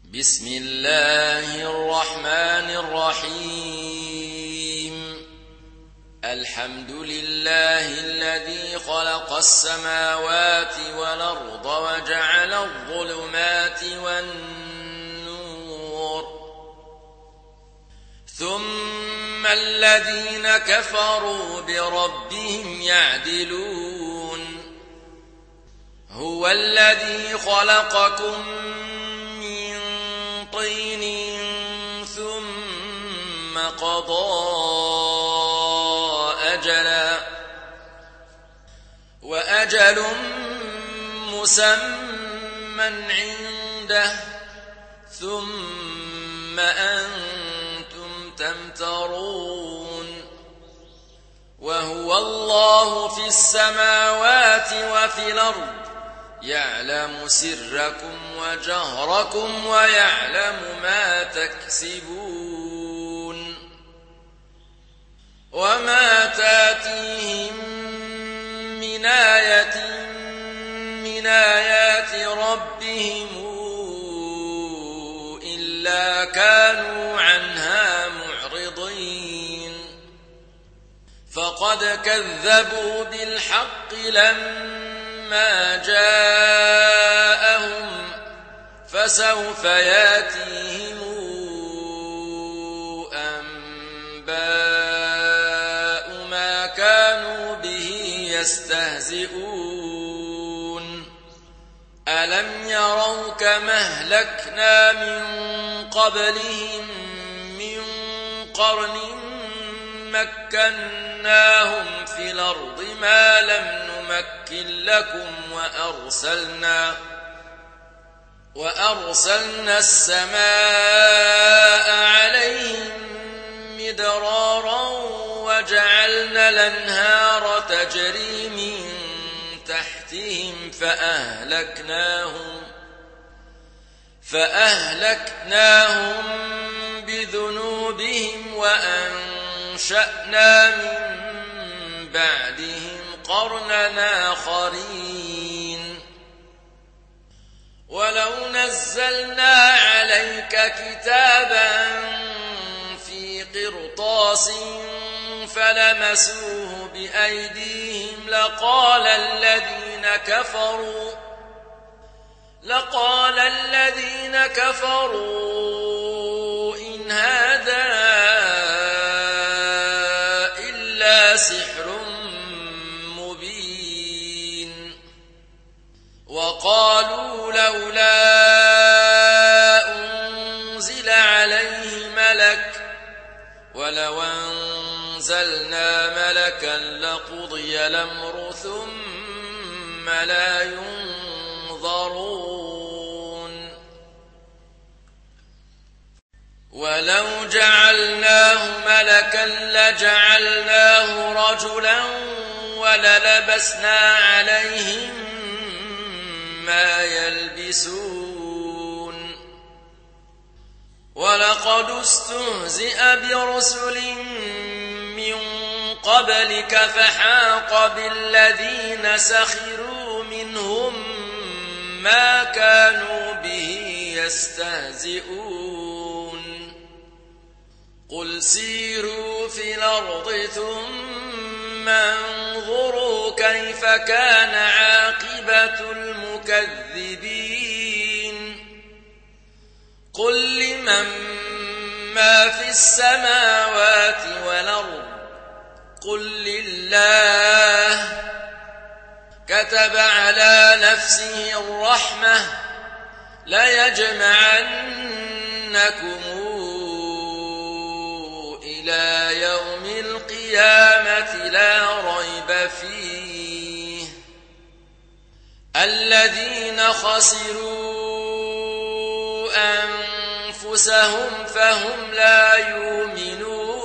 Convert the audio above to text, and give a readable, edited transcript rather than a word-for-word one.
بسم الله الرحمن الرحيم الحمد لله الذي خلق السماوات والأرض وجعل الظلمات والنور ثم الذين كفروا بربهم يعدلون هو الذي خلقكم من طين ثم قضى أجلا وأجل مسمى عنده ثم أنتم تمترون وهو الله في السماوات وفي الأرض يعلم سركم وجهركم ويعلم ما تكسبون وما تاتيهم من آية من آيات ربهم إلا كانوا عنها معرضين فقد كذبوا بالحق لما جاءهم فسوف ياتيهم أنباء ما كانوا به يستهزئون ألم يروا كما أهلكنا من قبلهم من قرن مكناهم في الأرض ما لم نمكن لكم وأرسلنا السماء عليهم مدرارا وجعلنا الأنهار تجري من تحتهم فأهلكناهم بذنوبهم وأنشأنا من بعدهم قرنا آخرين ولو نزلنا عليك كتابا في قرطاس فلمسوه بأيديهم لقال الذين كفروا إن هذا إلا سحر مبين وقالوا لولا أنزل عليه ملك ولو أنزلنا ملكا لقضي الأمر ثم لا ينظرون ولو جعلناه ملكا لجعلناه رجلا وللبسنا عليهم ما يلبسون ولقد استهزئ برسل من قبلك فحاق بالذين سخروا منهم ما كانوا به يستهزئون قل سيروا في الأرض ثم انظروا كيف كان عاقبة المكذبين قل لمن ما في السماوات والأرض قل لله كتب على نفسه الرحمة ليجمعنكم إلى يوم القيامة لا ريب فيه الذين خسروا أنفسهم فهم لا يؤمنون